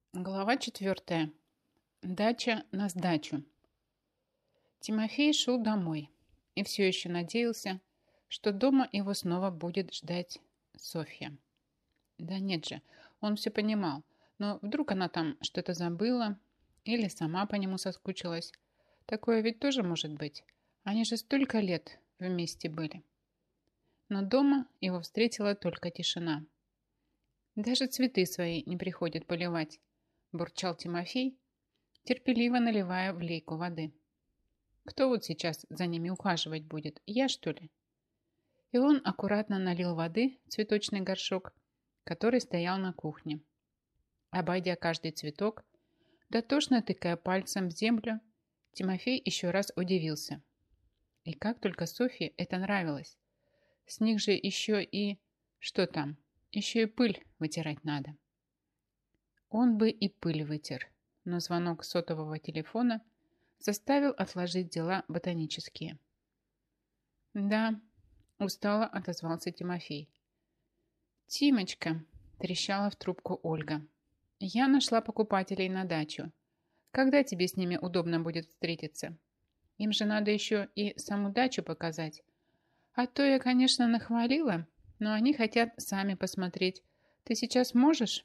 Глава 4. Дача на сдачу. Тимофей шел домой и все еще надеялся, что дома его снова будет ждать Софья. Да нет же, он все понимал, но вдруг она там что-то забыла или сама по нему соскучилась. Такое ведь тоже может быть. Они же столько лет вместе были. Но дома его встретила только тишина. Даже цветы свои не приходят поливать, бурчал Тимофей, терпеливо наливая в лейку воды. Кто вот сейчас за ними ухаживать будет? Я, что ли? И он аккуратно налил воды в цветочный горшок, который стоял на кухне. Обойдя каждый цветок, дотошно тыкая пальцем в землю, Тимофей еще раз удивился. И как только Софье это нравилось. С них же еще и... Что там? Еще и пыль вытирать надо. Он бы и пыль вытер, но звонок сотового телефона заставил отложить дела ботанические. «Да», – устало отозвался Тимофей. «Тимочка», – трещала в трубку Ольга, – «я нашла покупателей на дачу. Когда тебе с ними удобно будет встретиться? Им же надо еще и саму дачу показать. А то я, конечно, нахвалила, но они хотят сами посмотреть. Ты сейчас можешь?»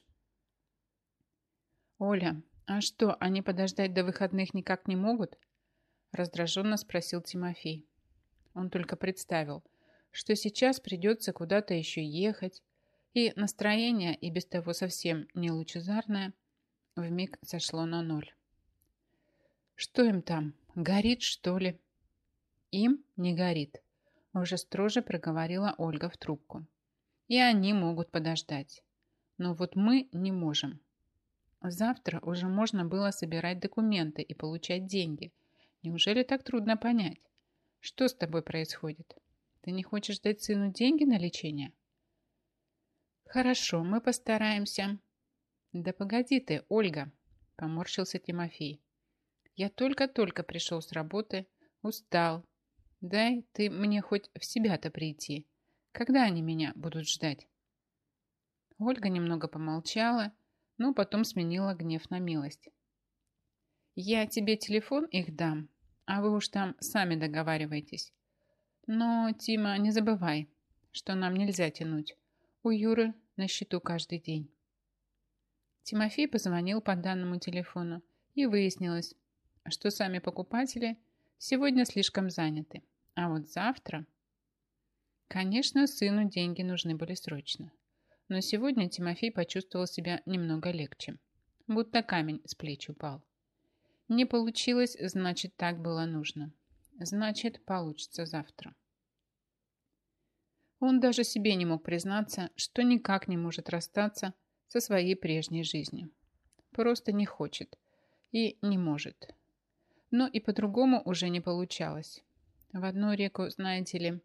«Оля, а что, они подождать до выходных никак не могут?» Раздраженно спросил Тимофей. Он только представил, что сейчас придется куда-то еще ехать, и настроение, и без того совсем не лучезарное, вмиг сошло на ноль. «Что им там, горит, что ли?» «Им не горит», уже строже проговорила Ольга в трубку. «И они могут подождать. Но вот мы не можем. Завтра уже можно было собирать документы и получать деньги. Неужели так трудно понять? Что с тобой происходит? Ты не хочешь дать сыну деньги на лечение?» «Хорошо, мы постараемся». «Да погоди ты, Ольга», – поморщился Тимофей. «Я только-только пришел с работы, устал. Дай ты мне хоть в себя-то прийти. Когда они меня будут ждать?» Ольга немного помолчала, но потом сменила гнев на милость. «Я тебе телефон их дам, а вы уж там сами договаривайтесь. Но, Тима, не забывай, что нам нельзя тянуть. У Юры на счету каждый день». Тимофей позвонил по данному телефону, и выяснилось, что сами покупатели сегодня слишком заняты. А вот завтра... Конечно, сыну деньги нужны были срочно. Но сегодня Тимофей почувствовал себя немного легче. Будто камень с плеч упал. Не получилось, значит, так было нужно. Значит, получится завтра. Он даже себе не мог признаться, что никак не может расстаться со своей прежней жизнью. Просто не хочет и не может. Но и по-другому уже не получалось. В одну реку, знаете ли...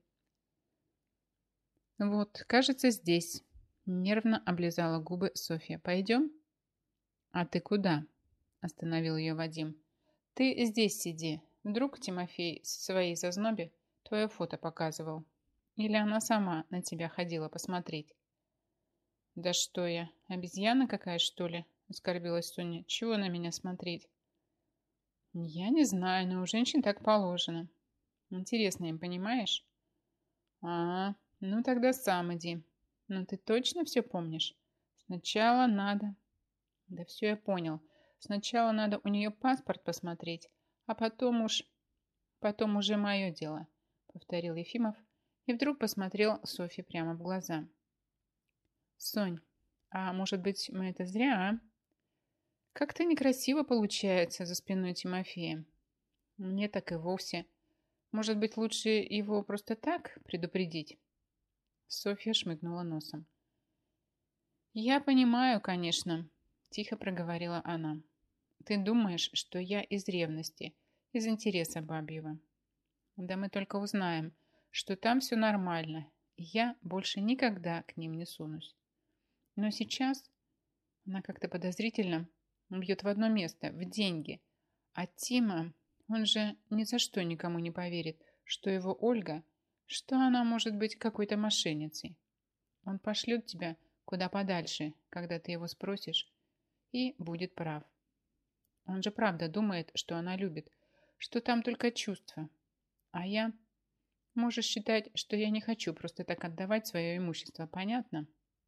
«Вот, кажется, здесь», – нервно облизала губы Софья. «Пойдем?» «А ты куда?» – остановил ее Вадим. «Ты здесь сиди. Вдруг Тимофей в своей зазнобе твое фото показывал. Или она сама на тебя ходила посмотреть?» «Да что я, обезьяна какая, что ли?» – оскорбилась Соня. «Чего на меня смотреть?» «Я не знаю, но у женщин так положено. Интересно им, понимаешь?» «А, ну тогда сам иди. Но ты точно все помнишь? Сначала надо...» «Да все я понял. Сначала надо у нее паспорт посмотреть, а потом уж... Потом уже мое дело», — повторил Ефимов и вдруг посмотрел Софье прямо в глаза. «Сонь, а может быть, мы это зря, а? Как-то некрасиво получается за спиной Тимофея. Мне так и вовсе. Может быть, лучше его просто так предупредить?» Софья шмыгнула носом. «Я понимаю, конечно», – тихо проговорила она. «Ты думаешь, что я из ревности, из интереса бабьего. Да мы только узнаем, что там все нормально, и я больше никогда к ним не сунусь. Но сейчас она как-то подозрительно бьет в одно место, в деньги. А Тима, он же ни за что никому не поверит, что его Ольга, что она может быть какой-то мошенницей. Он пошлет тебя куда подальше, когда ты его спросишь, и будет прав. Он же правда думает, что она любит, что там только чувства. А я... Можешь считать, что я не хочу просто так отдавать свое имущество, понятно?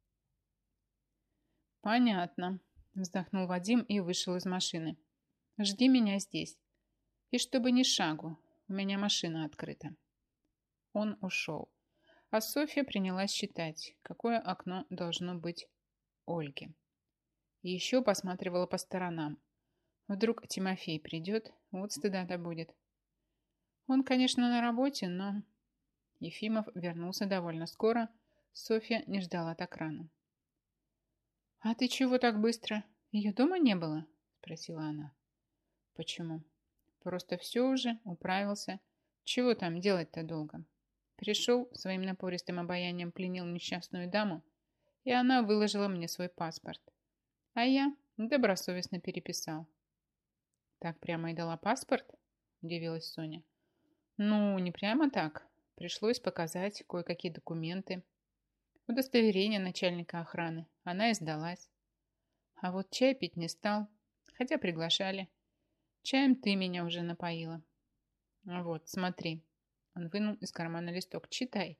Понятно, вздохнул Вадим и вышел из машины. Жди меня здесь. И чтобы ни шагу, у меня машина открыта. Он ушел. А Софья принялась считать, какое окно должно быть Ольги. И еще посматривала по сторонам. Вдруг Тимофей придет, вот стыда-то будет. Он, конечно, на работе, но... Ефимов вернулся довольно скоро. Софья не ждала так рано. «А ты чего так быстро? Ее дома не было?» Спросила она. «Почему? Просто все уже, управился. Чего там делать-то долго?» Пришел, своим напористым обаянием пленил несчастную даму, и она выложила мне свой паспорт. А я добросовестно переписал. «Так прямо и дала паспорт?» Удивилась Соня. «Ну, не прямо так. Пришлось показать кое-какие документы. Удостоверение начальника охраны. Она и сдалась. А вот чай пить не стал, хотя приглашали. Чаем ты меня уже напоила. Вот, смотри». Он вынул из кармана листок. «Читай».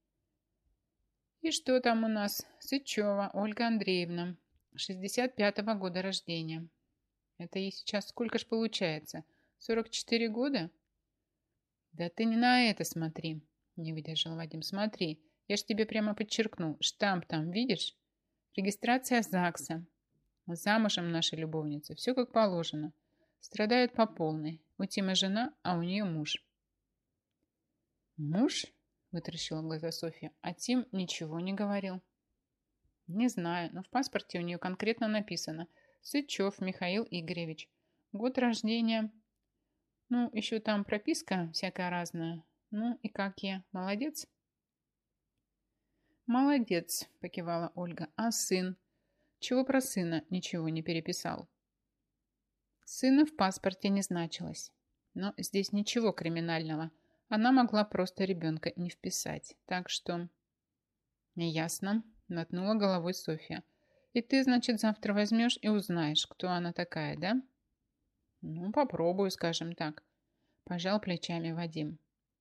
«И что там у нас? Сычева Ольга Андреевна, 65-го года рождения. Это ей сейчас сколько ж получается? 44 года?» «Да ты не на это смотри», — не выдержал Вадим. «Смотри, я ж тебе прямо подчеркнул. Штамп там, видишь? Регистрация ЗАГСа. Замужем наша любовница. Все как положено. Страдает по полной. У Тимы жена, а у нее муж». «Муж?» — вытаращила глаза Софья. «А Тим ничего не говорил». «Не знаю, но в паспорте у нее конкретно написано: Сычев Михаил Игоревич. Год рождения. Ну, еще там прописка всякая разная. Ну, и как я? Молодец?» «Молодец», — покивала Ольга. «А сын? Чего про сына ничего не переписал?» Сына в паспорте не значилось. Но здесь ничего криминального. Она могла просто ребенка не вписать. Так что... «Ясно», — мотнула головой Софья. «И ты, значит, завтра возьмешь и узнаешь, кто она такая, да?» «Ну, попробую, скажем так», — пожал плечами Вадим.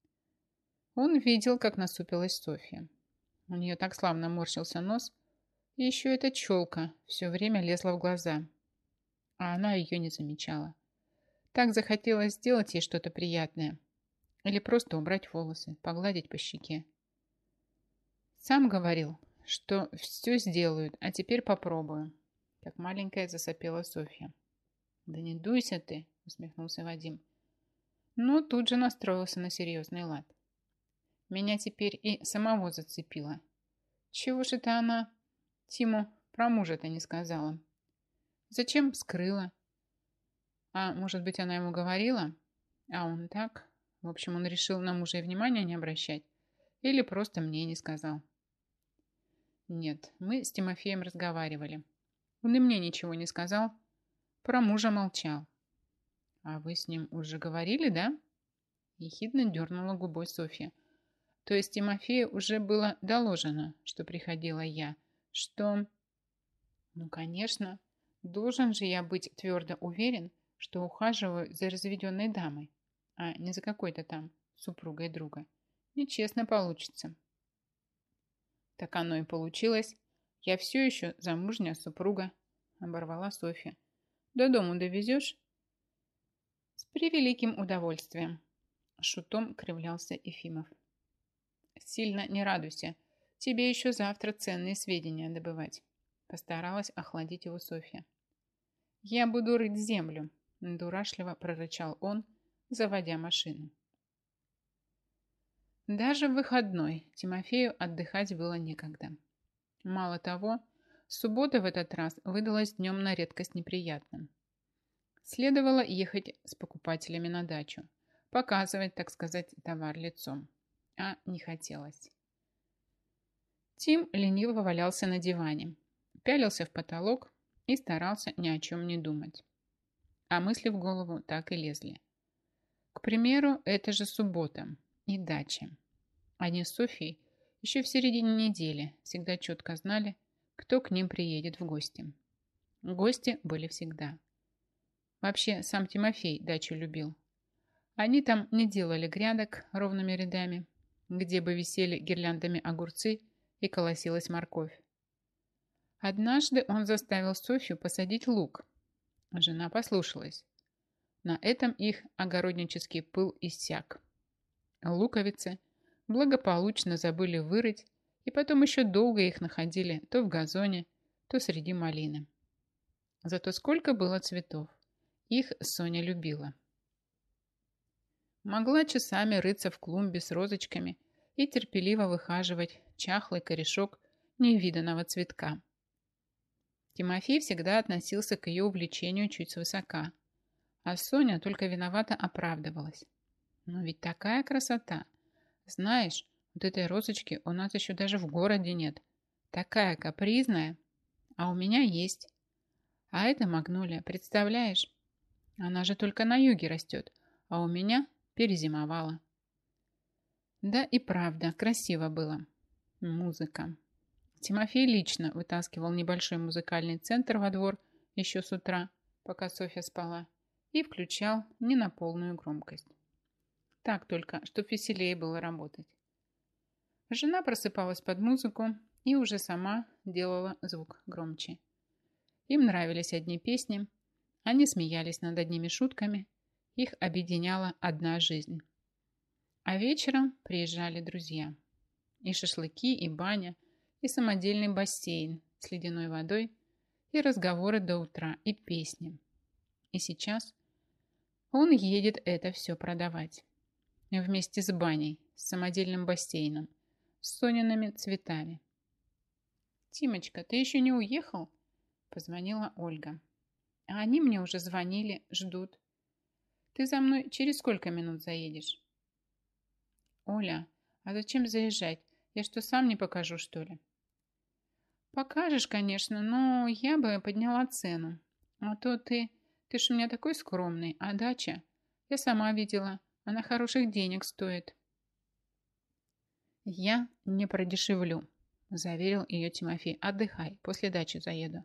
Он видел, как насупилась Софья. У нее так славно морщился нос, и еще эта челка все время лезла в глаза, а она ее не замечала. Так захотелось сделать ей что-то приятное или просто убрать волосы, погладить по щеке. Сам говорил, что все сделают, а теперь попробую. Как маленькая засопела Софья. «Да не дуйся ты», усмехнулся Вадим. Но тут же настроился на серьезный лад. «Меня теперь и самого зацепило. Чего ж это она Тиму про мужа-то не сказала? Зачем скрыла? А может быть, она ему говорила? А он так? В общем, он решил на мужа и внимания не обращать. Или просто мне не сказал». «Нет, мы с Тимофеем разговаривали. Он и мне ничего не сказал. Про мужа молчал». «А вы с ним уже говорили, да?» Ехидно дернула губой Софья. «То есть Тимофею уже было доложено, что приходила я, что...» «Ну, конечно, должен же я быть твердо уверен, что ухаживаю за разведенной дамой, а не за какой-то там супругой друга. Нечестно получится». «Так оно и получилось. Я все еще замужняя супруга», оборвала Софья. «До дому довезешь?» «С превеликим удовольствием», шутом кривлялся Ефимов. «Сильно не радуйся. Тебе еще завтра ценные сведения добывать», постаралась охладить его Софья. «Я буду рыть землю», дурашливо прорычал он, заводя машину. Даже в выходной Тимофею отдыхать было некогда. Мало того, суббота в этот раз выдалась днем на редкость неприятным. Следовало ехать с покупателями на дачу, показывать, так сказать, товар лицом. А не хотелось. Тим лениво валялся на диване, пялился в потолок и старался ни о чем не думать. А мысли в голову так и лезли. К примеру, это же суббота и дача. Они с Софьей еще в середине недели всегда четко знали, кто к ним приедет в гости. Гости были всегда. Вообще, сам Тимофей дачу любил. Они там не делали грядок ровными рядами, где бы висели гирляндами огурцы и колосилась морковь. Однажды он заставил Софью посадить лук. Жена послушалась. На этом их огороднический пыл иссяк. Луковицы благополучно забыли вырыть, и потом еще долго их находили то в газоне, то среди малины. Зато сколько было цветов. Их Соня любила. Могла часами рыться в клумбе с розочками и терпеливо выхаживать чахлый корешок невиданного цветка. Тимофей всегда относился к ее увлечению чуть свысока, а Соня только виновато оправдывалась. Но ведь такая красота! Знаешь, вот этой розочки у нас еще даже в городе нет. Такая капризная, а у меня есть. А это магнолия, представляешь? Она же только на юге растет, а у меня перезимовала. Да и правда, красиво было. Музыка. Тимофей лично вытаскивал небольшой музыкальный центр во двор еще с утра, пока Софья спала, и включал не на полную громкость. Так только, чтоб веселее было работать. Жена просыпалась под музыку и уже сама делала звук громче. Им нравились одни песни, они смеялись над одними шутками, их объединяла одна жизнь. А вечером приезжали друзья. И шашлыки, и баня, и самодельный бассейн с ледяной водой, и разговоры до утра, и песни. И сейчас он едет это все продавать. Вместе с баней, с самодельным бассейном, с Сониными цветами. «Тимочка, ты еще не уехал?» Позвонила Ольга. А они мне уже звонили, ждут. Ты за мной через сколько минут заедешь? Оля, а зачем заезжать? Я что, сам не покажу, что ли? Покажешь, конечно, но я бы подняла цену. А то ты ж у меня такой скромный, а дача, я сама видела, она хороших денег стоит. Я не продешевлю, заверил ее Тимофей. Отдыхай, после дачи заеду.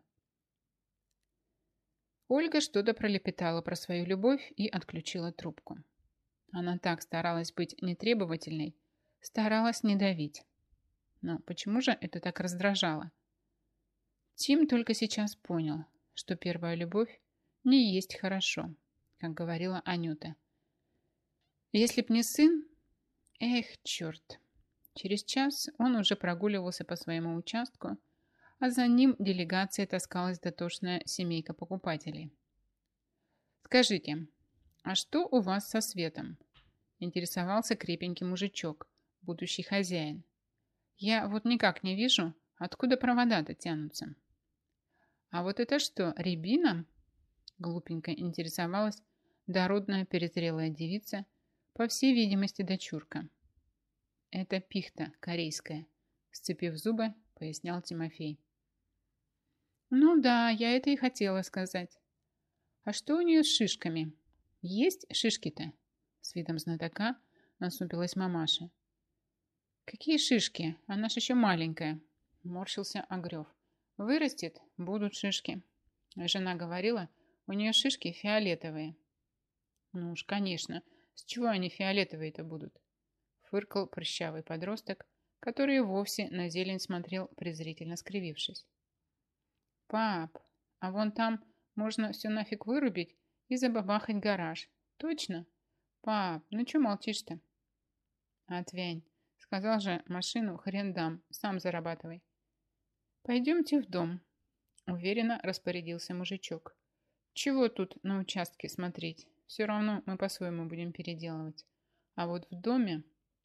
Ольга что-то пролепетала про свою любовь и отключила трубку. Она так старалась быть нетребовательной, старалась не давить. Но почему же это так раздражало? Тим только сейчас понял, что первая любовь не есть хорошо, как говорила Анюта. Если б не сын, эх, черт. Через час он уже прогуливался по своему участку, а за ним делегацией таскалась дотошная семейка покупателей. «Скажите, а что у вас со светом?» – интересовался крепенький мужичок, будущий хозяин. «Я вот никак не вижу, откуда провода-то тянутся». «А вот это что, рябина?» – глупенько интересовалась дородная перезрелая девица, по всей видимости, дочурка. «Это пихта корейская», – сцепив зубы, пояснял Тимофей. «Ну да, я это и хотела сказать. А что у нее с шишками? Есть шишки-то?» С видом знатока насупилась мамаша. «Какие шишки? Она ж еще маленькая», – морщился Огрев. «Вырастет, будут шишки». Жена говорила, у нее шишки фиолетовые. «Ну уж, конечно, с чего они фиолетовые-то будут?» – фыркал прыщавый подросток, который вовсе на зелень смотрел, презрительно скривившись. «Пап, а вон там можно все нафиг вырубить и забабахать гараж. Точно? Пап, ну что молчишь-то?» «Отвянь. Сказал же, машину хрен дам. Сам зарабатывай». «Пойдемте в дом», — уверенно распорядился мужичок. «Чего тут на участке смотреть? Все равно мы по-своему будем переделывать. А вот в доме...»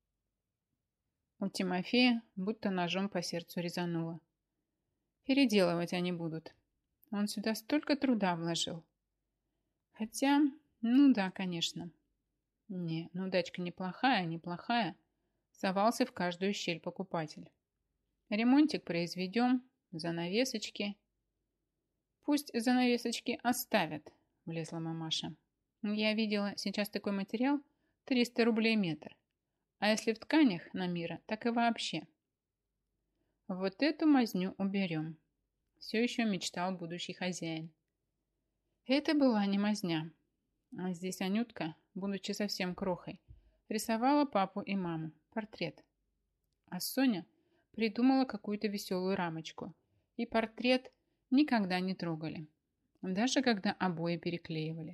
У Тимофея будто ножом по сердцу резануло. Переделывать они будут. Он сюда столько труда вложил. Хотя, ну да, конечно. Не, ну дачка неплохая, неплохая. Совался в каждую щель покупатель. Ремонтик произведем, занавесочки. Пусть занавесочки оставят, влезла мамаша. Я видела сейчас такой материал 300 рублей метр. А если в тканях на мира, так и вообще. Вот эту мазню уберем. Все еще мечтал будущий хозяин. Это была не мазня. А здесь Анютка, будучи совсем крохой, рисовала папу и маму, портрет. А Соня придумала какую-то веселую рамочку. И портрет никогда не трогали, даже когда обои переклеивали.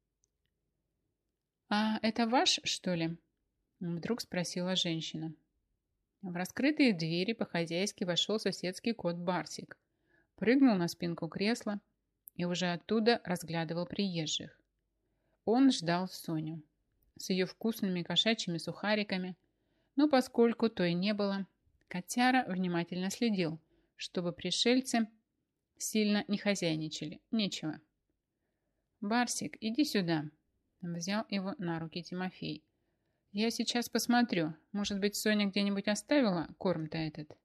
«А это ваш, что ли?» Вдруг спросила женщина. В раскрытые двери по-хозяйски вошел соседский кот Барсик, прыгнул на спинку кресла и уже оттуда разглядывал приезжих. Он ждал Соню с ее вкусными кошачьими сухариками, но поскольку той не было, котяра внимательно следил, чтобы пришельцы сильно не хозяйничали. Нечего. «Барсик, иди сюда», — взял его на руки Тимофей. «Я сейчас посмотрю. Может быть, Соня где-нибудь оставила корм-то этот?»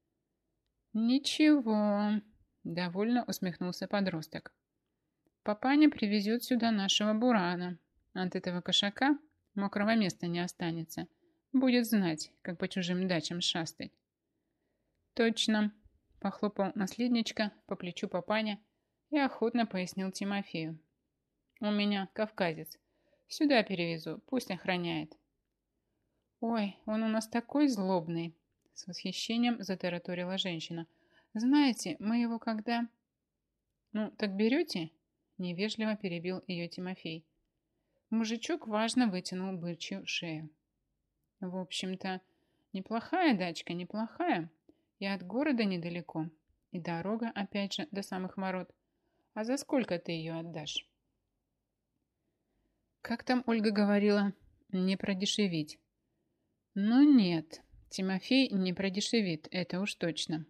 «Ничего», — довольно усмехнулся подросток. «Папаня привезет сюда нашего Бурана. От этого кошака мокрого места не останется. Будет знать, как по чужим дачам шастать». «Точно», — похлопал наследничка по плечу папаня и охотно пояснил Тимофею. «У меня кавказец. Сюда перевезу, пусть охраняет». «Ой, он у нас такой злобный!» С восхищением затараторила женщина. «Знаете, мы его когда...» «Ну, так берете?» Невежливо перебил ее Тимофей. Мужичок важно вытянул бычью шею. «В общем-то, неплохая дачка, неплохая. И от города недалеко. И дорога, опять же, до самых ворот. А за сколько ты ее отдашь?» «Как там Ольга говорила? Не продешевить». «Ну нет, Тимофей не продешевит, это уж точно».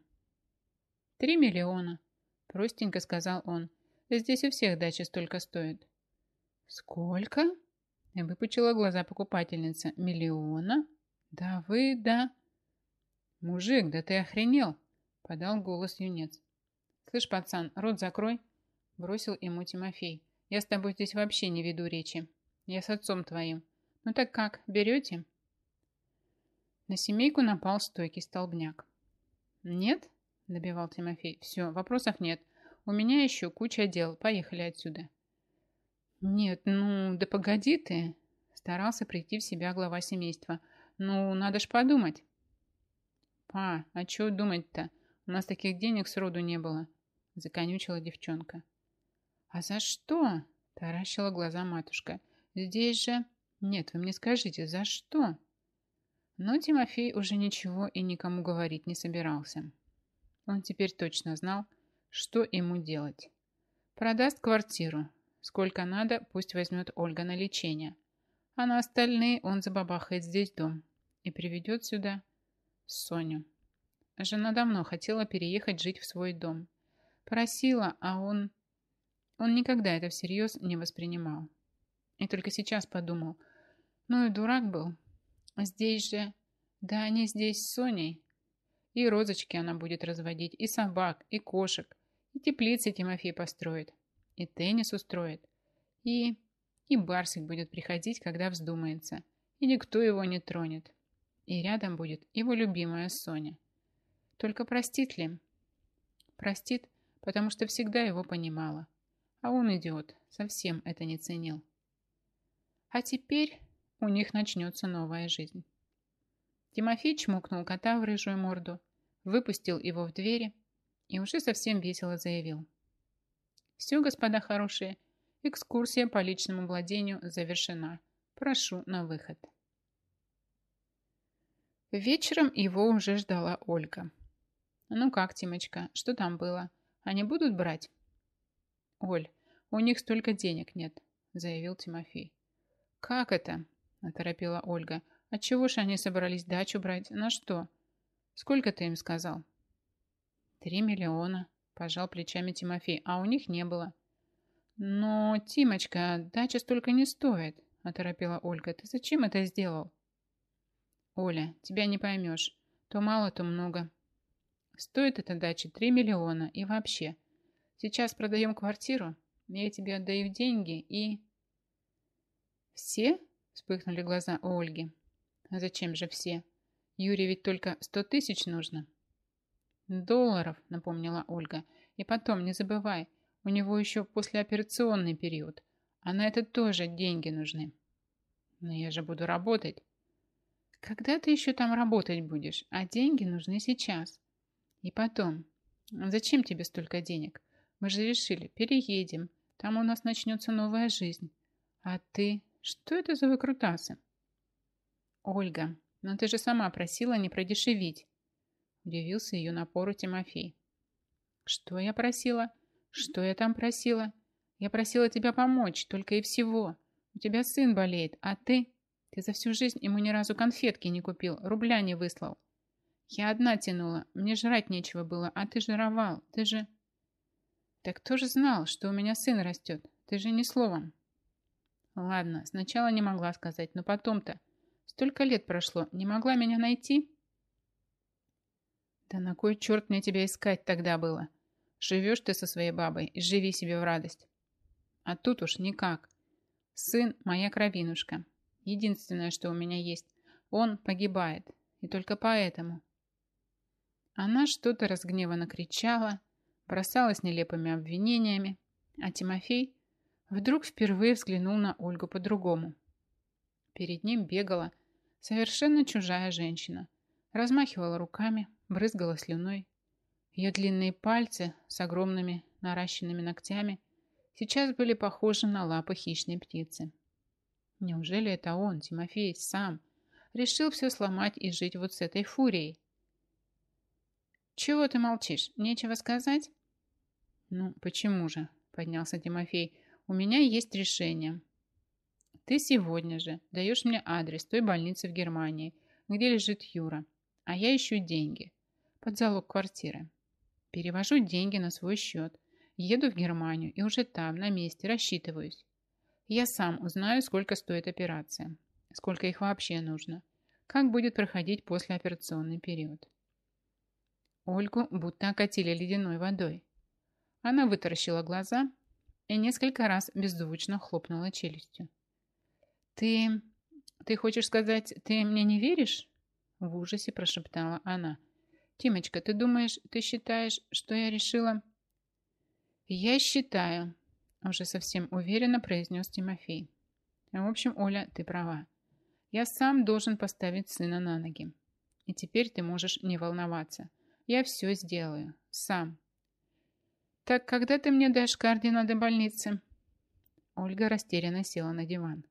3 миллиона, простенько сказал он. Здесь у всех дачи столько стоит. Сколько? Выпучила глаза покупательница. Миллиона? Да вы, да. Мужик, да ты охренел, подал голос юнец. Слышь, пацан, рот закрой, бросил ему Тимофей. Я с тобой здесь вообще не веду речи. Я с отцом твоим. Ну так как, берете? На семейку напал стойкий столбняк. «Нет?» – добивал Тимофей. «Все, вопросов нет. У меня еще куча дел. Поехали отсюда». «Нет, ну, да погоди ты!» – старался прийти в себя глава семейства. «Ну, надо ж подумать». «Па, а чего думать-то? У нас таких денег сроду не было», – законючила девчонка. «А за что?» – таращила глаза матушка. «Здесь же...» «Нет, вы мне скажите, за что?» Но Тимофей уже ничего и никому говорить не собирался. Он теперь точно знал, что ему делать. Продаст квартиру. Сколько надо, пусть возьмет Ольга на лечение. А на остальные он забабахает здесь дом и приведет сюда Соню. Жена давно хотела переехать жить в свой дом. Просила, а он никогда это всерьез не воспринимал. И только сейчас подумал, ну и дурак был. Здесь же... Да они здесь с Соней. И розочки она будет разводить, и собак, и кошек, и теплицы Тимофей построит, и теннис устроит, и Барсик будет приходить, когда вздумается, и никто его не тронет. И рядом будет его любимая Соня. Только простит ли? Простит, потому что всегда его понимала. А он, идиот, совсем это не ценил. А теперь у них начнется новая жизнь. Тимофей чмокнул кота в рыжую морду, выпустил его в двери и уже совсем весело заявил. «Все, господа хорошие, экскурсия по личному владению завершена. Прошу на выход». Вечером его уже ждала Ольга. «Ну как, Тимочка, что там было? Они будут брать?» «Оль, у них столько денег нет», заявил Тимофей. «Как это?» – оторопела Ольга. «Отчего ж они собрались дачу брать? На что? Сколько ты им сказал?» 3 миллиона, пожал плечами Тимофей, а у них не было. «Но, Тимочка, дача столько не стоит», оторопела Ольга. «Ты зачем это сделал?» «Оля, тебя не поймешь. То мало, то много. Стоит эта дача 3 миллиона. И вообще, сейчас продаем квартиру, я тебе отдаю деньги и...» «Все?» вспыхнули глаза у Ольги. «А зачем же все? Юре ведь только 100 тысяч нужно». «Долларов», напомнила Ольга. И потом, не забывай, у него еще послеоперационный период, а на это тоже деньги нужны. Но я же буду работать. Когда ты еще там работать будешь? А деньги нужны сейчас. И потом, зачем тебе столько денег? Мы же решили, переедем. Там у нас начнется новая жизнь. А ты? Что это за выкрутасы? Ольга, но ты же сама просила не продешевить. Удивился ее напору Тимофей. Что я просила? Что я там просила? Я просила тебя помочь, только и всего. У тебя сын болеет, а ты... Ты за всю жизнь ему ни разу конфетки не купил, рубля не выслал. Я одна тянула, мне жрать нечего было, а ты жировал, ты же... Так кто же знал, что у меня сын растет? Ты же ни словом. Ладно, сначала не могла сказать, но потом-то... Столько лет прошло, не могла меня найти? Да на кой черт мне тебя искать тогда было? Живешь ты со своей бабой и живи себе в радость. А тут уж никак. Сын моя кровинушка. Единственное, что у меня есть. Он погибает. И только поэтому. Она что-то разгневанно кричала, бросалась нелепыми обвинениями, а Тимофей вдруг впервые взглянул на Ольгу по-другому. Перед ним бегала совершенно чужая женщина, размахивала руками, брызгала слюной. Ее длинные пальцы с огромными наращенными ногтями сейчас были похожи на лапы хищной птицы. Неужели это он, Тимофей, сам решил все сломать и жить вот с этой фурией? Чего ты молчишь? Нечего сказать? Ну, почему же? Поднялся Тимофей. У меня есть решение. Ты сегодня же даешь мне адрес той больницы в Германии, где лежит Юра, а я ищу деньги под залог квартиры. Перевожу деньги на свой счет, еду в Германию и уже там, на месте, рассчитываюсь. Я сам узнаю, сколько стоит операция, сколько их вообще нужно, как будет проходить послеоперационный период. Ольгу будто окатили ледяной водой. Она вытаращила глаза и несколько раз беззвучно хлопнула челюстью. «Ты хочешь сказать, ты мне не веришь?» В ужасе прошептала она. «Тимочка, ты думаешь, ты считаешь, что я решила?» «Я считаю», уже совсем уверенно произнес Тимофей. «В общем, Оля, ты права. Я сам должен поставить сына на ноги. И теперь ты можешь не волноваться. Я все сделаю. Сам. Так когда ты мне дашь координаты больницы?» Ольга растерянно села на диван.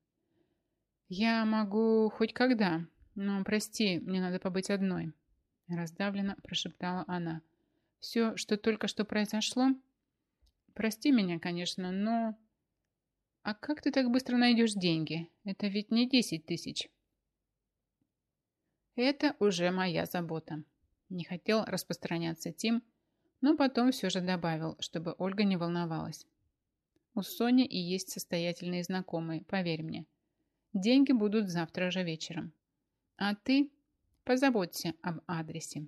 «Я могу хоть когда, но, прости, мне надо побыть одной», раздавленно прошептала она. «Все, что только что произошло, прости меня, конечно, но... А как ты так быстро найдешь деньги? Это ведь не 10 тысяч». «Это уже моя забота», не хотел распространяться Тим, но потом все же добавил, чтобы Ольга не волновалась. «У Сони и есть состоятельные знакомые, поверь мне. Деньги будут завтра же вечером. А ты позаботься об адресе».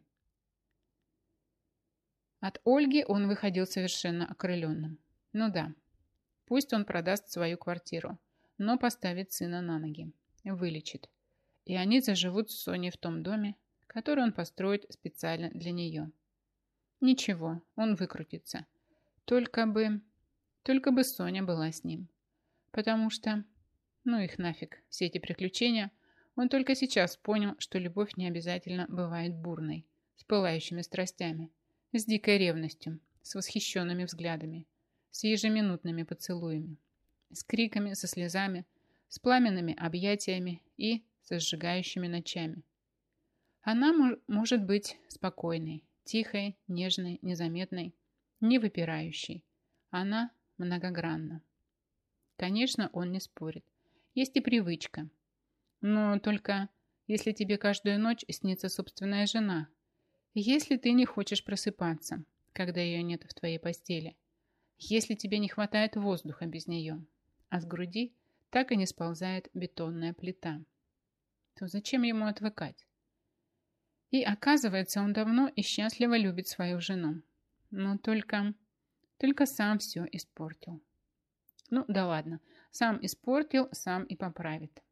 От Ольги он выходил совершенно окрыленным. Ну да, пусть он продаст свою квартиру, но поставит сына на ноги, вылечит. И они заживут с Соней в том доме, который он построит специально для нее. Ничего, он выкрутится. Только бы Соня была с ним. Потому что, ну их нафиг, все эти приключения, он только сейчас понял, что любовь не обязательно бывает бурной, с пылающими страстями, с дикой ревностью, с восхищенными взглядами, с ежеминутными поцелуями, с криками, со слезами, с пламенными объятиями и со сжигающими ночами. Она может быть спокойной, тихой, нежной, незаметной, не выпирающей. Она многогранна. Конечно, он не спорит. Есть и привычка. Но только если тебе каждую ночь снится собственная жена, если ты не хочешь просыпаться, когда ее нет в твоей постели, если тебе не хватает воздуха без нее, а с груди так и не сползает бетонная плита, то зачем ему отвыкать? И оказывается, он давно и счастливо любит свою жену. Но только сам все испортил. Ну да ладно, сам испортил, сам и поправит.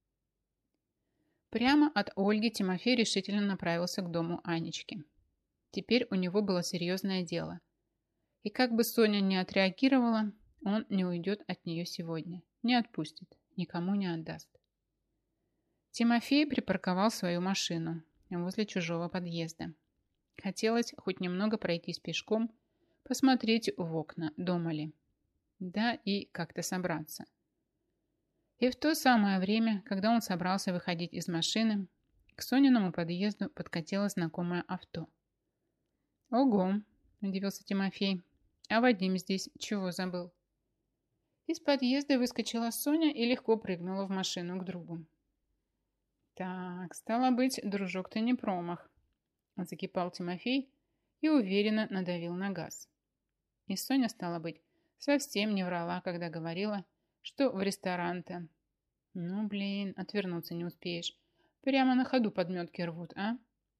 Прямо от Ольги Тимофей решительно направился к дому Анечки. Теперь у него было серьезное дело. И как бы Соня не отреагировала, он не уйдет от нее сегодня. Не отпустит, никому не отдаст. Тимофей припарковал свою машину возле чужого подъезда. Хотелось хоть немного пройтись пешком, посмотреть в окна, дома ли. Да и как-то собраться. И в то самое время, когда он собрался выходить из машины, к Сониному подъезду подкатило знакомое авто. «Ого!» – удивился Тимофей. «А Вадим здесь чего забыл?» Из подъезда выскочила Соня и легко прыгнула в машину к другу. «Так, стало быть, дружок-то не промах», – закипал Тимофей и уверенно надавил на газ. И Соня, стало быть, совсем не врала, когда говорила, что в ресторан-то. Ну, блин, отвернуться не успеешь. Прямо на ходу подметки рвут, а?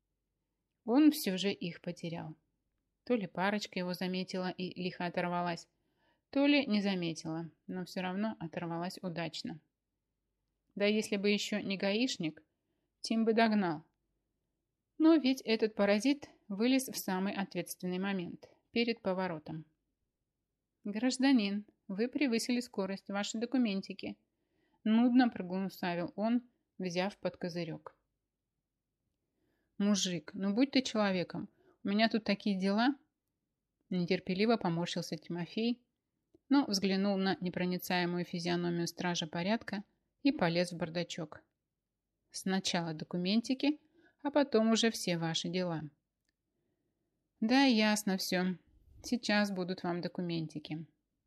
Он все же их потерял. То ли парочка его заметила и лихо оторвалась, то ли не заметила, но все равно оторвалась удачно. Да если бы еще не гаишник, Тим бы догнал. Но ведь этот паразит вылез в самый ответственный момент, перед поворотом. «Гражданин, вы превысили скорость, ваши документики», нудно прогнусавил он, взяв под козырек. «Мужик, ну будь ты человеком, у меня тут такие дела», нетерпеливо поморщился Тимофей, но взглянул на непроницаемую физиономию стража порядка и полез в бардачок. «Сначала документики, а потом уже все ваши дела». «Да, ясно все. Сейчас будут вам документики».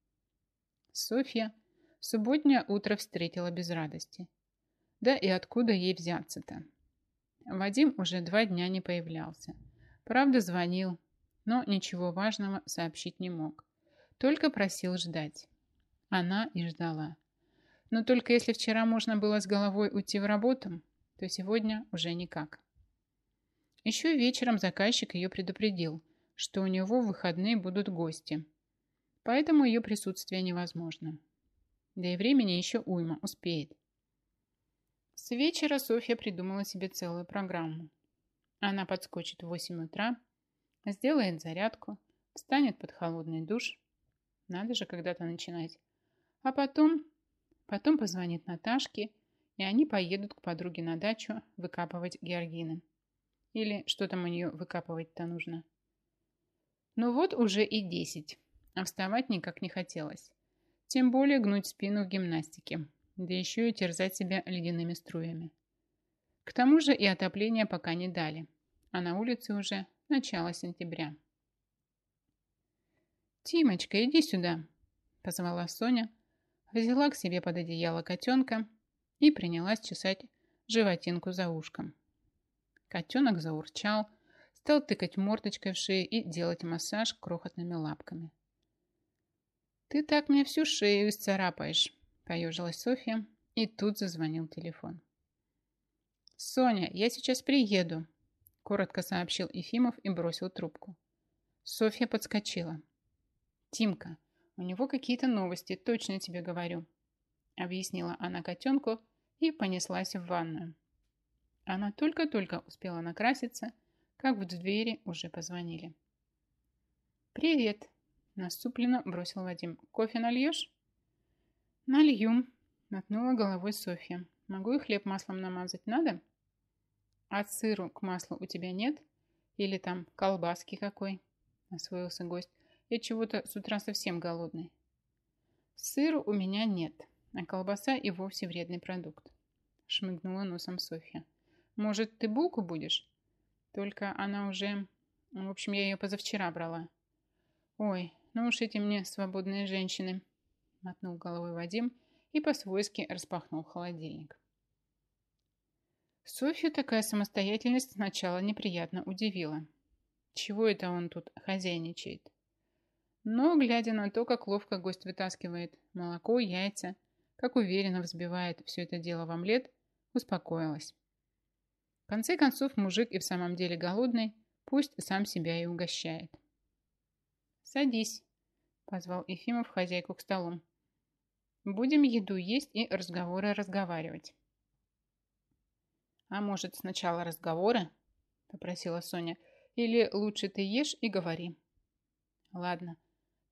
Софья субботнее утро встретила без радости. Да и откуда ей взяться-то? Вадим уже 2 дня не появлялся. Правда, звонил, но ничего важного сообщить не мог. Только просил ждать. Она и ждала. Но только если вчера можно было с головой уйти в работу, то сегодня уже никак. Еще вечером заказчик ее предупредил, что у него в выходные будут гости. Поэтому ее присутствие невозможно. Да и времени еще уйма, успеет. С вечера Софья придумала себе целую программу. Она подскочит в 8 утра, сделает зарядку, встанет под холодный душ. Надо же когда-то начинать. А потом позвонит Наташке, и они поедут к подруге на дачу выкапывать георгины. Или что там у нее выкапывать-то нужно. Ну вот уже и 10, а вставать никак не хотелось. Тем более гнуть спину в гимнастике, да еще и терзать себя ледяными струями. К тому же и отопление пока не дали, а на улице уже начало сентября. «Тимочка, иди сюда», – позвала Соня, взяла к себе под одеяло котенка и принялась чесать животинку за ушком. Котенок заурчал, стал тыкать мордочкой в шею и делать массаж крохотными лапками. «Ты так мне всю шею исцарапаешь», – поежилась Софья, и тут зазвонил телефон. «Соня, я сейчас приеду», – коротко сообщил Ефимов и бросил трубку. Софья подскочила. «Тимка, у него какие-то новости, точно тебе говорю», – объяснила она котенку и понеслась в ванную. Она только-только успела накраситься, как в двери уже позвонили. «Привет», – насупленно бросил Вадим. «Кофе нальешь?» «Налью», – мотнула головой Софья. «Могу и хлеб маслом намазать, надо?» «А сыру к маслу у тебя нет? Или там колбаски какой?» – освоился гость. «Я чего-то с утра совсем голодный». «Сыру у меня нет, а колбаса и вовсе вредный продукт», – шмыгнула носом Софья. «Может, ты булку будешь?» «Только она уже... В общем, я ее позавчера брала». «Ой, ну уж эти мне свободные женщины», – мотнул головой Вадим и по-свойски распахнул холодильник. Софью такая самостоятельность сначала неприятно удивила. Чего это он тут хозяйничает? Но, глядя на то, как ловко гость вытаскивает молоко, яйца, как уверенно взбивает все это дело в омлет, успокоилась. В конце концов, мужик и в самом деле голодный, пусть сам себя и угощает. «Садись», – позвал Ефимов хозяйку к столу. «Будем еду есть и разговоры разговаривать». «А может, сначала разговоры?» – попросила Соня. «Или лучше ты ешь и говори». «Ладно,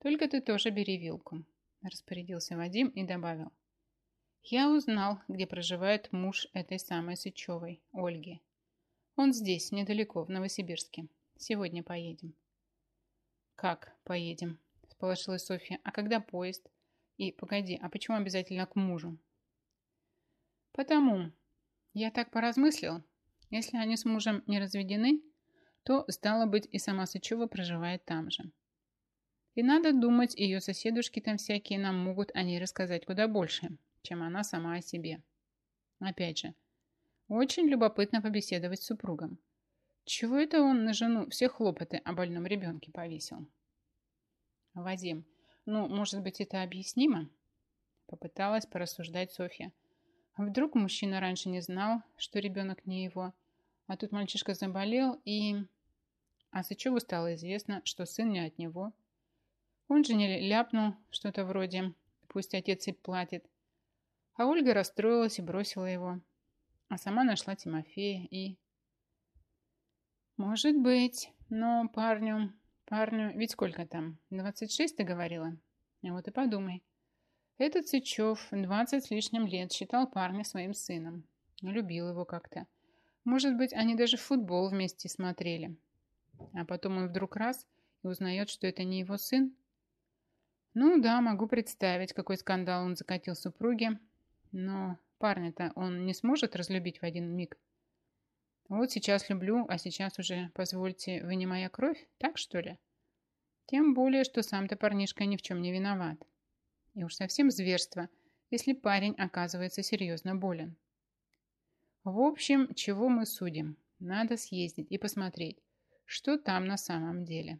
Только ты тоже бери вилку, распорядился Вадим и добавил. Я узнал, где проживает муж этой самой Сычевой, Ольги. Он здесь, недалеко, в Новосибирске. Сегодня поедем. Как поедем? Сполошилась Софья. А когда поезд? И погоди, а почему обязательно к мужу? Потому, я так поразмыслил, если они с мужем не разведены, то, стало быть, и сама Сычева проживает там же. И надо думать, ее соседушки там всякие нам могут о ней рассказать куда больше, чем она сама о себе. Опять же, очень любопытно побеседовать с супругом. Чего это он на жену все хлопоты о больном ребенке повесил? Вадим, ну, может быть, это объяснимо? Попыталась порассуждать Софья. Вдруг мужчина раньше не знал, что ребенок не его, а тут мальчишка заболел и... А Сычеву стало известно, что сын не от него. Он же не ляпнул что-то вроде «пусть отец и платит». А Ольга расстроилась и бросила его. А сама нашла Тимофея и... Может быть, но парню, ведь сколько там, 26 ты говорила? А вот и подумай. Этот Сычев 20 с лишним лет считал парня своим сыном. Любил его как-то. Может быть, они даже в футбол вместе смотрели. А потом он вдруг раз и узнает, что это не его сын. Ну да, могу представить, какой скандал он закатил супруге. Но парня-то он не сможет разлюбить в один миг. Вот сейчас люблю, а сейчас уже, позвольте, вы не моя кровь, так что ли? Тем более, что сам-то парнишка ни в чем не виноват. И уж совсем зверство, если парень оказывается серьезно болен. В общем, чего мы судим? Надо съездить и посмотреть, что там на самом деле.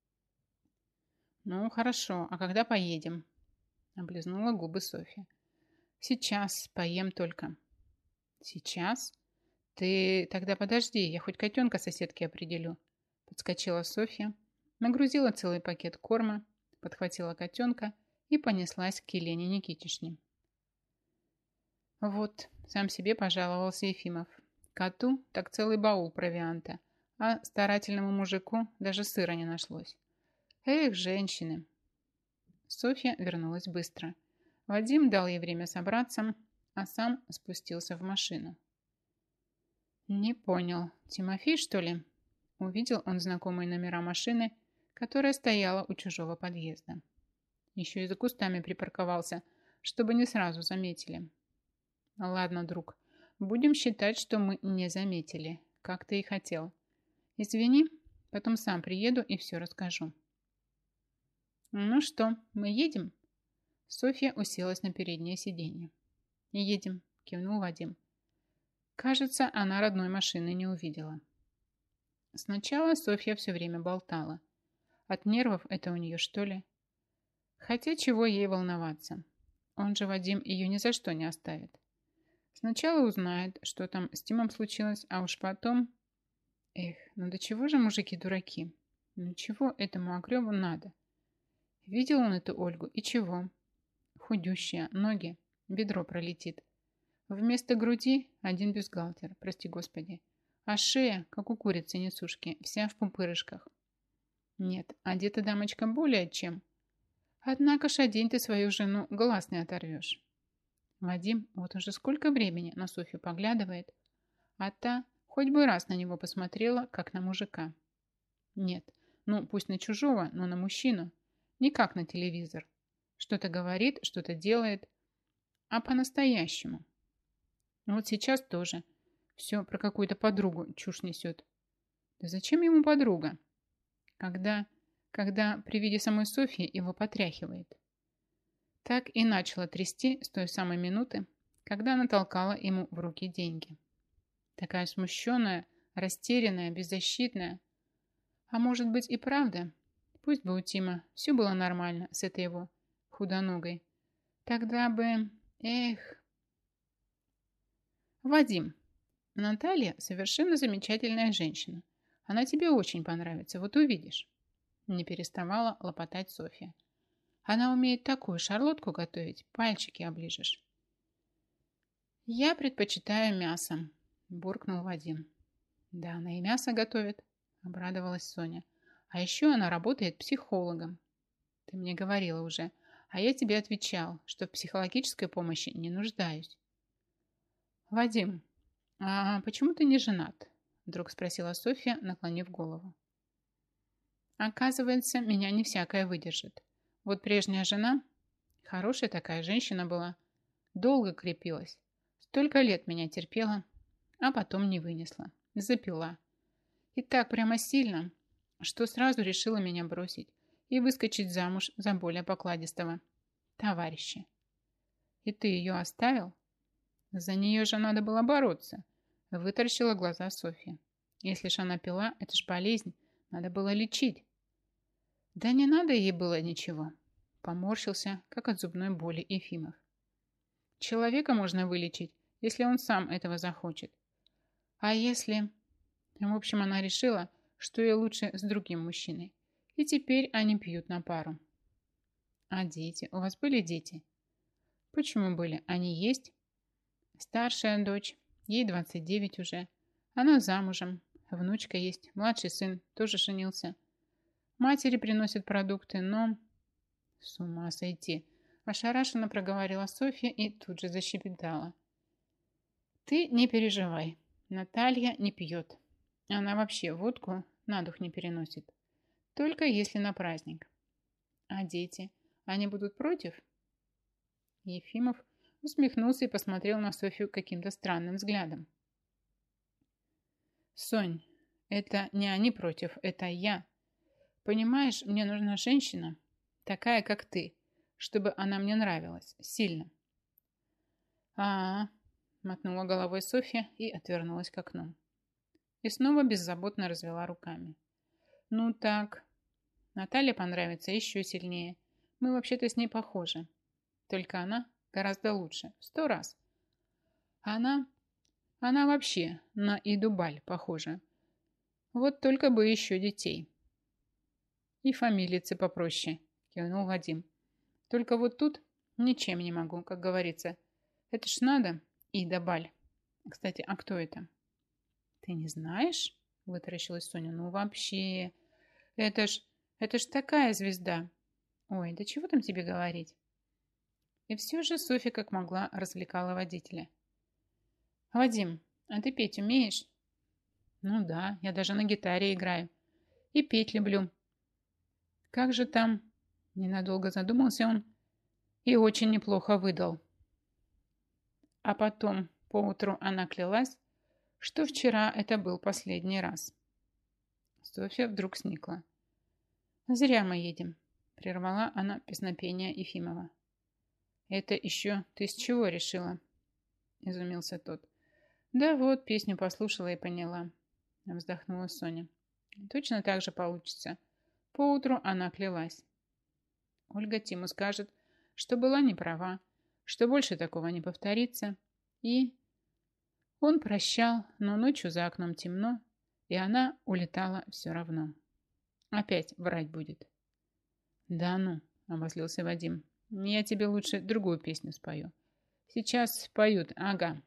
Ну, хорошо, а когда поедем? Облизнула губы Софья. Сейчас поем только. Сейчас? Ты тогда подожди, я хоть котенка соседке определю. Подскочила Софья, нагрузила целый пакет корма, подхватила котенка и понеслась к Елене Никитишне. Вот, сам себе пожаловался Ефимов. Коту так целый баул провианта, а старательному мужику даже сыра не нашлось. Эх, женщины! Софья вернулась быстро. Вадим дал ей время собраться, а сам спустился в машину. Не понял, Тимофей, что ли? Увидел он знакомые номера машины, которая стояла у чужого подъезда. Еще и за кустами припарковался, чтобы не сразу заметили. Ладно, друг, будем считать, что мы не заметили, как ты и хотел. Извини, потом сам приеду и все расскажу. Ну что, мы едем? Софья уселась на переднее сиденье. Едем, кивнул Вадим. Кажется, она родной машины не увидела. Сначала Софья все время болтала. От нервов это у нее, что ли? Хотя чего ей волноваться? Он же, Вадим, ее ни за что не оставит. Сначала узнает, что там с Тимом случилось, а уж потом... Эх, ну до чего же мужики дураки? Ну чего этому Огреву надо? Видел он эту Ольгу и чего? Худющая, ноги, бедро пролетит. Вместо груди один бюстгальтер, прости господи. А шея, как у курицы-несушки, вся в пупырышках. Нет, одета дамочка более чем. Однако ж один ты свою жену глаз не оторвешь. Вадим вот уже сколько времени на Софью поглядывает, а та хоть бы раз на него посмотрела, как на мужика. Нет, ну пусть на чужого, но на мужчину. Не как на телевизор. Что-то говорит, что-то делает, а по-настоящему. Вот сейчас тоже. Все про какую-то подругу чушь несет. Да зачем ему подруга? Когда при виде самой Софьи его потряхивает. Так и начала трясти с той самой минуты, когда она толкала ему в руки деньги. Такая смущенная, растерянная, беззащитная. А может быть и правда? Пусть бы у Тима все было нормально с этой его худоногой. Тогда бы... Эх... Вадим, Наталья совершенно замечательная женщина. Она тебе очень понравится, вот увидишь. Не переставала лопотать Софья. Она умеет такую шарлотку готовить, пальчики оближешь. Я предпочитаю мясо, буркнул Вадим. Да, она и мясо готовит, обрадовалась Соня. А еще она работает психологом. Ты мне говорила уже. А я тебе отвечал, что в психологической помощи не нуждаюсь. Вадим, а почему ты не женат? Вдруг спросила Софья, наклонив голову. Оказывается, меня не всякое выдержит. Вот прежняя жена, хорошая такая женщина была, долго крепилась. Столько лет меня терпела, а потом не вынесла. Запила. И так прямо сильно, что сразу решила меня бросить и выскочить замуж за более покладистого товарища. И ты ее оставил? За нее же надо было бороться. Вытаращила глаза Софья. Если ж она пила, это ж болезнь, надо было лечить. Да не надо ей было ничего. Поморщился, как от зубной боли Ефимов. Человека можно вылечить, если он сам этого захочет. А если... В общем, она решила, что ей лучше с другим мужчиной. И теперь они пьют на пару. А дети? У вас были дети? Почему были? Они есть? Старшая дочь, ей 29 уже. Она замужем. Внучка есть. Младший сын тоже женился. Матери приносят продукты, но... С ума сойти. Ошарашенно проговорила Софья и тут же защебетала. Ты не переживай. Наталья не пьет. Она вообще водку на дух не переносит. Только если на праздник. А дети? Они будут против? Ефимов усмехнулся и посмотрел на Софью каким-то странным взглядом. Сонь, это не они против, это я. Понимаешь, мне нужна женщина, такая, как ты, чтобы она мне нравилась, сильно. А-а-а, мотнула головой Софья и отвернулась к окну. И снова беззаботно развела руками. Ну так, Наталья понравится еще сильнее. Мы вообще-то с ней похожи. Только она гораздо лучше, в 100 раз. Она вообще на Идубаль похожа. Вот только бы еще детей. И фамилицы попроще, кивнул Вадим. Только вот тут ничем не могу, как говорится. Это ж надо, Идубаль. Кстати, а кто это? Ты не знаешь? Вытаращилась Соня. Ну вообще, это ж такая звезда. Ой, да чего там тебе говорить? И все же Софья как могла развлекала водителя. Вадим, а ты петь умеешь? Ну да, я даже на гитаре играю. И петь люблю. Как же там? Ненадолго задумался он и очень неплохо выдал. А потом поутру она клялась, что вчера это был последний раз. Софья вдруг сникла. «Зря мы едем», — прервала она песнопение Ефимова. «Это еще ты с чего решила?» — изумился тот. «Да вот, песню послушала и поняла», — вздохнула Соня. «Точно так же получится. Поутру она клялась. Ольга Тиму скажет, что была не права, что больше такого не повторится, и...» Он прощал, но ночью за окном темно, и она улетала все равно. Опять врать будет. «Да ну», — обозлился Вадим, — «я тебе лучше другую песню спою. Сейчас поют, ага».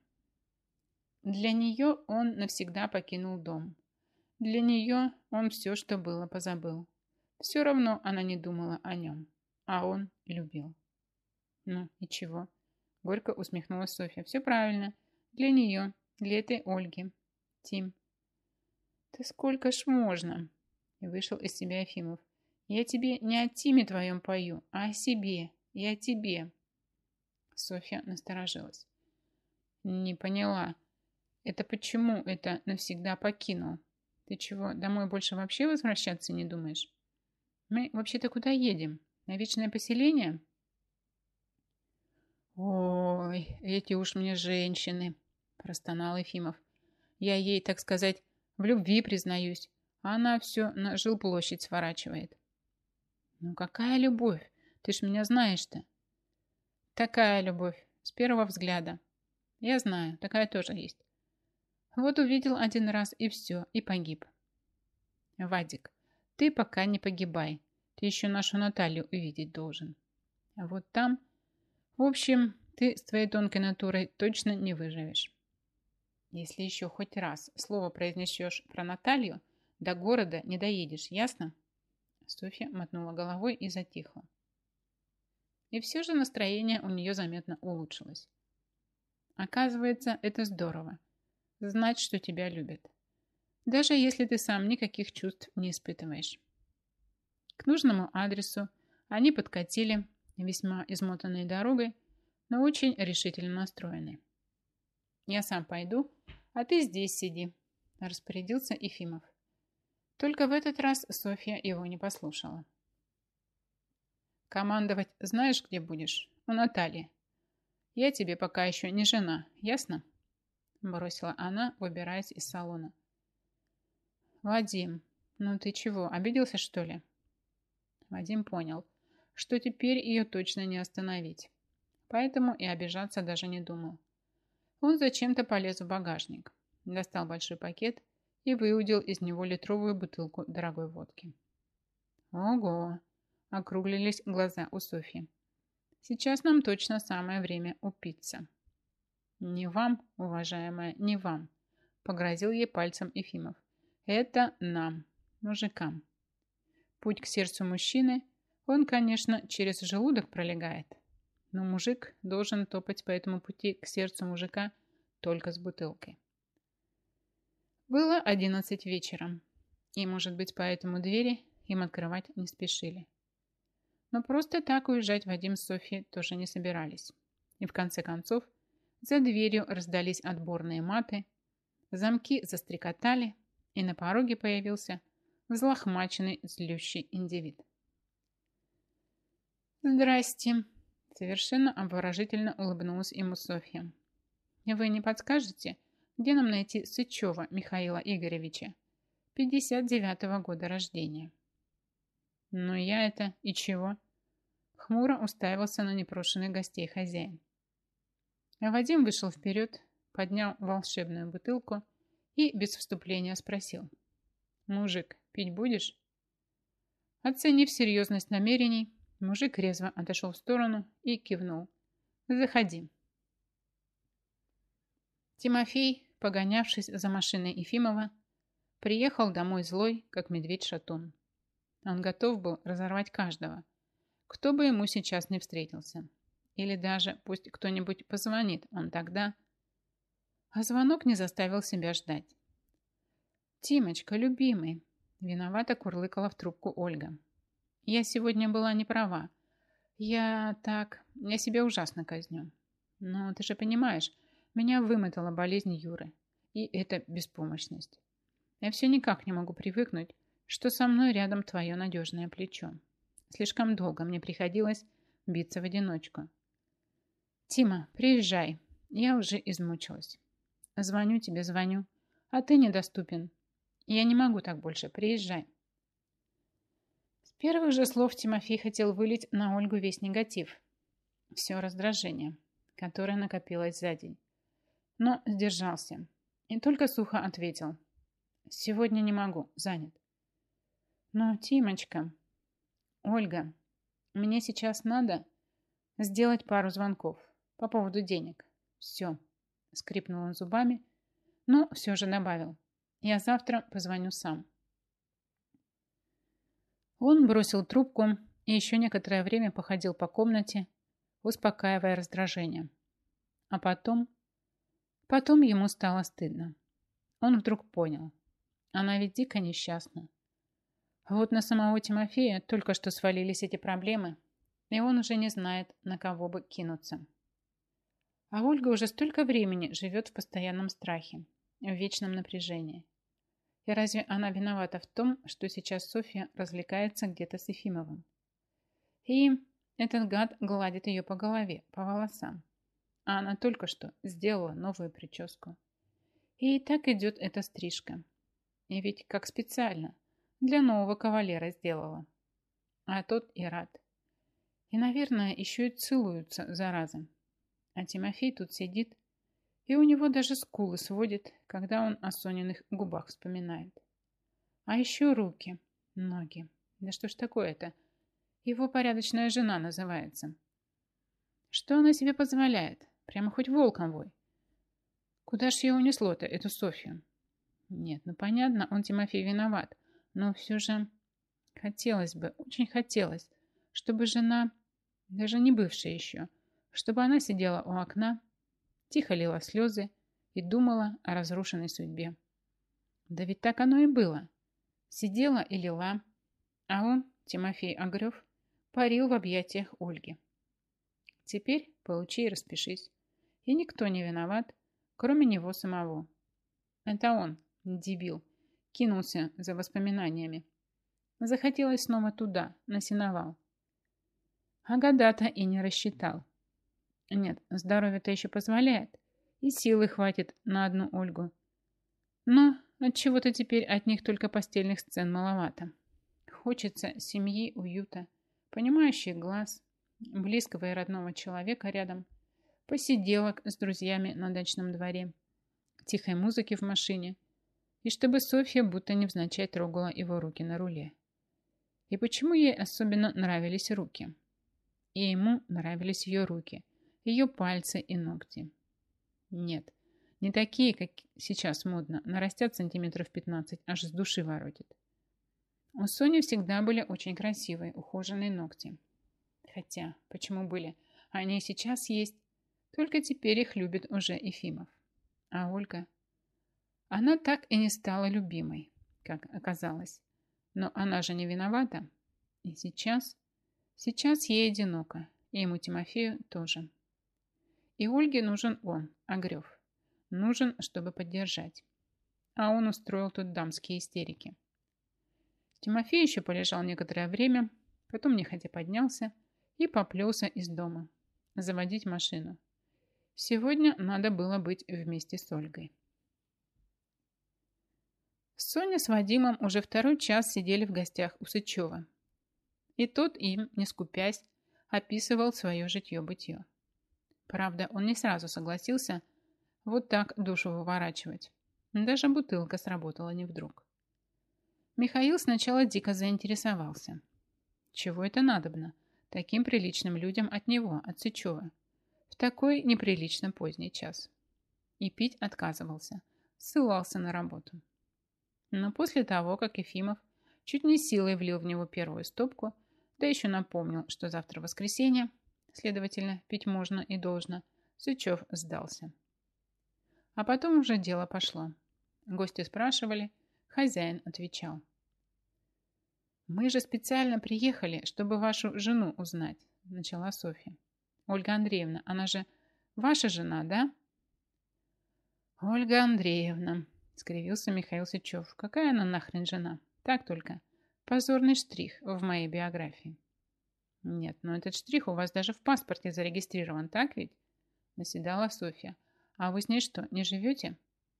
Для нее он навсегда покинул дом. Для нее он все, что было, позабыл. Все равно она не думала о нем, а он любил. «Ну и чего?» — горько усмехнулась Софья. «Все правильно. Для нее, для этой Ольги. Тим». «Да сколько ж можно?» — и вышел из себя Ефимов. «Я тебе не о Тиме твоем пою, а о себе и о тебе». Софья насторожилась. «Не поняла. Это почему это навсегда покинул? Ты чего, домой больше вообще возвращаться не думаешь? Мы вообще-то куда едем? На вечное поселение?» «Ой, эти уж мне женщины», – простонал Ефимов. «Я ей, так сказать, в любви признаюсь, а она все на жилплощадь сворачивает». «Ну какая любовь? Ты ж меня знаешь-то». «Такая любовь, с первого взгляда. Я знаю, такая тоже есть. Вот увидел один раз и все, и погиб». «Вадик, ты пока не погибай. Ты еще нашу Наталью увидеть должен. А вот там... В общем, ты с твоей тонкой натурой точно не выживешь. Если еще хоть раз слово произнесешь про Наталью, до города не доедешь, ясно?» Софья мотнула головой и затихла. И все же настроение у нее заметно улучшилось. Оказывается, это здорово. Знать, что тебя любят. Даже если ты сам никаких чувств не испытываешь. К нужному адресу они подкатили, весьма измотанной дорогой, но очень решительно настроены. «Я сам пойду, а ты здесь сиди», – распорядился Ефимов. Только в этот раз Софья его не послушала. «Командовать знаешь, где будешь? У Натальи. Я тебе пока еще не жена, ясно?» Бросила она, выбираясь из салона. «Вадим, ну ты чего, обиделся, что ли?» Вадим понял, что теперь ее точно не остановить, поэтому и обижаться даже не думал. Он зачем-то полез в багажник, достал большой пакет и выудил из него литровую бутылку дорогой водки. «Ого!» – округлились глаза у Софьи. «Сейчас нам точно самое время упиться». «Не вам, уважаемая, не вам», – погрозил ей пальцем Ефимов. «Это нам, мужикам. Путь к сердцу мужчины, он, конечно, через желудок пролегает, но мужик должен топать по этому пути к сердцу мужика только с бутылкой». Было 11 вечера, и, может быть, поэтому двери им открывать не спешили. Но просто так уезжать Вадим с Софьей тоже не собирались. И в конце концов за дверью раздались отборные маты, замки застрекотали, и на пороге появился взлохмаченный злющий индивид. «Здрасте!» – совершенно обворожительно улыбнулась ему Софья. «Вы не подскажете, где нам найти Сычева Михаила Игоревича, 59-го года рождения?» «Ну я это и чего?» Хмуро уставился на непрошенных гостей хозяин. А Вадим вышел вперед, поднял волшебную бутылку и без вступления спросил. «Мужик, пить будешь?» Оценив серьезность намерений, мужик резво отошел в сторону и кивнул. «Заходи». Тимофей, погонявшись за машиной Ефимова, приехал домой злой, как медведь-шатун. Он готов был разорвать каждого, кто бы ему сейчас не встретился. Или даже пусть кто-нибудь позвонит, он тогда... А звонок не заставил себя ждать. «Тимочка, любимый!» Виновато курлыкала в трубку Ольга. «Я сегодня была не права. Я себя ужасно казню. Но ты же понимаешь, меня вымотала болезнь Юры. И это беспомощность. Я все никак не могу привыкнуть, что со мной рядом твое надежное плечо. Слишком долго мне приходилось биться в одиночку. Тима, приезжай. Я уже измучилась. Звоню тебе, звоню. А ты недоступен. Я не могу так больше. Приезжай». С первых же слов Тимофей хотел вылить на Ольгу весь негатив. Все раздражение, которое накопилось за день. Но сдержался. И только сухо ответил. «Сегодня не могу. Занят». «Но, Тимочка...» «Ольга, мне сейчас надо сделать пару звонков по поводу денег. Все». Скрипнул он зубами, но все же добавил. «Я завтра позвоню сам». Он бросил трубку и еще некоторое время походил по комнате, успокаивая раздражение. А потом ему стало стыдно. Он вдруг понял. Она ведь дико несчастна. А вот на самого Тимофея только что свалились эти проблемы, и он уже не знает, на кого бы кинуться. А Ольга уже столько времени живет в постоянном страхе, в вечном напряжении. И разве она виновата в том, что сейчас Софья развлекается где-то с Ефимовым? И этот гад гладит ее по голове, по волосам. А она только что сделала новую прическу. И так идет эта стрижка. И ведь как специально для нового кавалера сделала. А тот и рад. И, наверное, еще и целуются, зараза. А Тимофей тут сидит, и у него даже скулы сводит, когда он о Сониных губах вспоминает. А еще руки, ноги. Да что ж такое-то? Его порядочная жена называется. Что она себе позволяет? Прямо хоть волком вой. Куда ж ее унесло-то, эту Софью? Нет, ну понятно, он, Тимофей, виноват. Но все же... Хотелось бы, очень хотелось, чтобы жена, даже не бывшая еще, чтобы она сидела у окна, тихо лила слезы и думала о разрушенной судьбе. Да ведь так оно и было. Сидела и лила, а он, Тимофей Огрев, парил в объятиях Ольги. Теперь получи и распишись. И никто не виноват, кроме него самого. Это он, дебил, кинулся за воспоминаниями. Захотелось снова туда, на сеновал. А года-то и не рассчитал. Нет, здоровье-то еще позволяет, и силы хватит на одну Ольгу. Но отчего-то теперь от них только постельных сцен маловато. Хочется семьи, уюта, понимающих глаз, близкого и родного человека рядом, посиделок с друзьями на дачном дворе, тихой музыки в машине, и чтобы Софья будто невзначай трогала его руки на руле. И почему ей особенно нравились руки? И ему нравились ее руки, ее пальцы и ногти. Нет, не такие, как сейчас модно, нарастят сантиметров 15, аж с души воротит. У Сони всегда были очень красивые, ухоженные ногти. Хотя, почему были? Они и сейчас есть, только теперь их любит уже Ефимов. А Ольга? Она так и не стала любимой, как оказалось. Но она же не виновата. И сейчас ей одиноко, и ему Тимофею тоже. И Ольге нужен он, Огрев. Нужен, чтобы поддержать. А он устроил тут дамские истерики. Тимофей еще полежал некоторое время, потом нехотя поднялся и поплелся из дома. Заводить машину. Сегодня надо было быть вместе с Ольгой. Соня с Вадимом уже второй час сидели в гостях у Сычева. И тот им, не скупясь, описывал свое житье-бытье. Правда, он не сразу согласился вот так душу выворачивать. Даже бутылка сработала не вдруг. Михаил сначала дико заинтересовался. Чего это надобно таким приличным людям от него, от Сычева, в такой неприлично поздний час? И пить отказывался, ссылался на работу. Но после того, как Ефимов чуть не силой влил в него первую стопку, да еще напомнил, что завтра воскресенье, следовательно, пить можно и должно, Сычев сдался. А потом уже дело пошло. Гости спрашивали, хозяин отвечал. «Мы же специально приехали, чтобы вашу жену узнать», начала Софья. «Ольга Андреевна, она же ваша жена, да?» «Ольга Андреевна», скривился Михаил Сычев. «Какая она нахрен жена? Так только. Позорный штрих в моей биографии». «Нет, но этот штрих у вас даже в паспорте зарегистрирован, так ведь?» наседала Софья. «А вы с ней что, не живете?»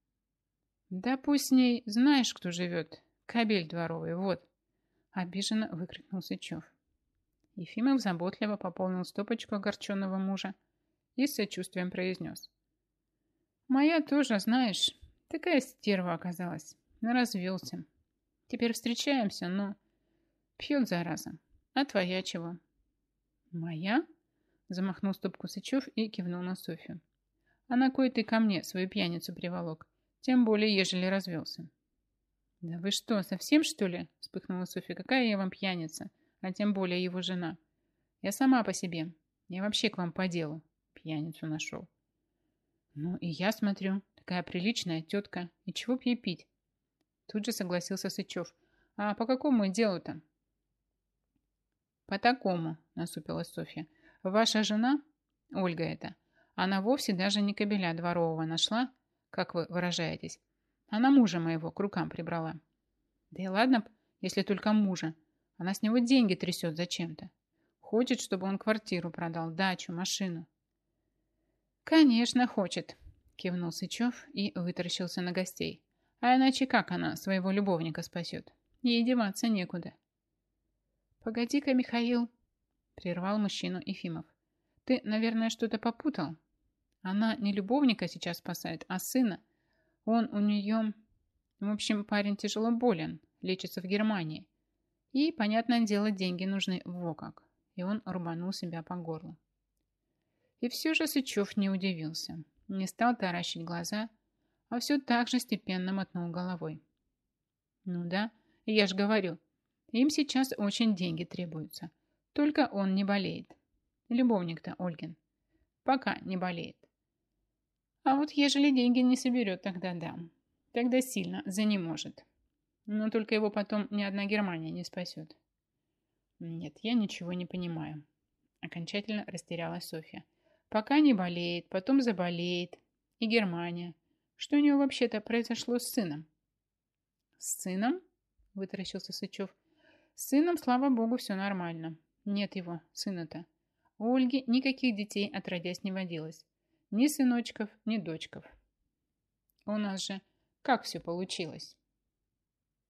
«Да пусть с ней знаешь, кто живет. Кобель дворовый, вот!» обиженно выкрикнул Сычев. Ефимов заботливо пополнил стопочку огорченного мужа и с сочувствием произнес. «Моя тоже, знаешь, такая стерва оказалась. Развелся. Теперь встречаемся, но пьет, зараза. А твоя чего?» «Моя?» замахнул стопку Сычев и кивнул на Софью. «А на кой ты ко мне свою пьяницу приволок? Тем более, ежели развелся». «Да вы что, совсем что ли?» вспыхнула Софья. «Какая я вам пьяница, а тем более его жена. Я сама по себе. Я вообще к вам по делу. Пьяницу нашел». «Ну и я смотрю, такая приличная тетка. И чего б ей пить?» Тут же согласился Сычев. «А по какому делу-то?» «По такому», насупилась Софья. «Ваша жена, Ольга эта, она вовсе даже не кобеля дворового нашла, как вы выражаетесь. Она мужа моего к рукам прибрала. Да и ладно б, если только мужа. Она с него деньги трясет зачем-то. Хочет, чтобы он квартиру продал, дачу, машину». «Конечно, хочет», кивнул Сычев и вытаращился на гостей. «А иначе как она своего любовника спасет? Ей деваться некуда». «Погоди-ка, Михаил», прервал мужчину Ефимов. «Ты, наверное, что-то попутал? Она не любовника сейчас спасает, а сына. Он у нее... В общем, парень тяжело болен, лечится в Германии. И, понятное дело, деньги нужны во как». И он рубанул себя по горлу. И все же Сычев не удивился. Не стал таращить глаза, а все так же степенно мотнул головой. «Ну да, я ж говорю, Им сейчас очень деньги требуются. Только он не болеет. Любовник-то Ольгин. Пока не болеет. А вот ежели деньги не соберет, тогда да. Тогда сильно занеможет. Но только его потом ни одна Германия не спасет. Нет, я ничего не понимаю. Окончательно растерялась Софья. Пока не болеет, потом заболеет. И Германия. Что у него вообще-то произошло с сыном? С сыном? Вытаращился Сычев. С сыном, слава богу, все нормально. Нет его, сына-то. У Ольги никаких детей отродясь не водилось. Ни сыночков, ни дочков. У нас же как все получилось?